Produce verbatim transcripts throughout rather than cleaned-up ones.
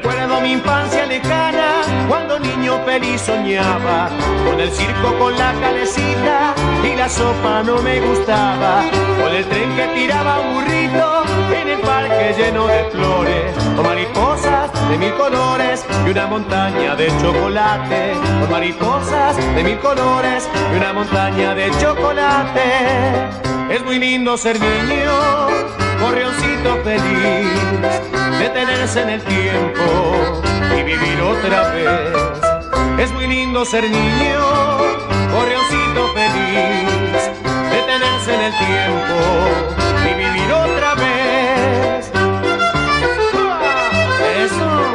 Recuerdo mi infancia lejana, cuando niño feliz soñaba, con el circo, con la calecita, y la sopa no me gustaba, con el tren que tiraba un burrito, en el parque lleno de flores, con mariposas de mil colores, y una montaña de chocolate, con mariposas de mil colores, y una montaña de chocolate. Es muy lindo ser niño, gorrioncito feliz, detenerse en el tiempo y vivir otra vez. Es muy lindo ser niño, gorrioncito feliz, detenerse en el tiempo y vivir otra vez. Eso.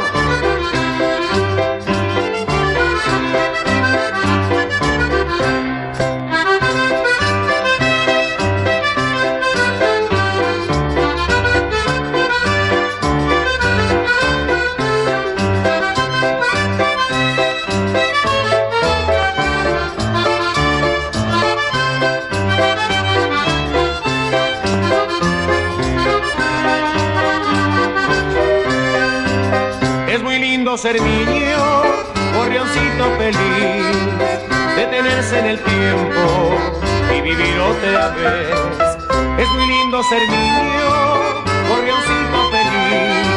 Ser niño, gorrioncito feliz, detenerse en el tiempo y vivir otra vez. Es muy lindo ser niño, gorrioncito feliz,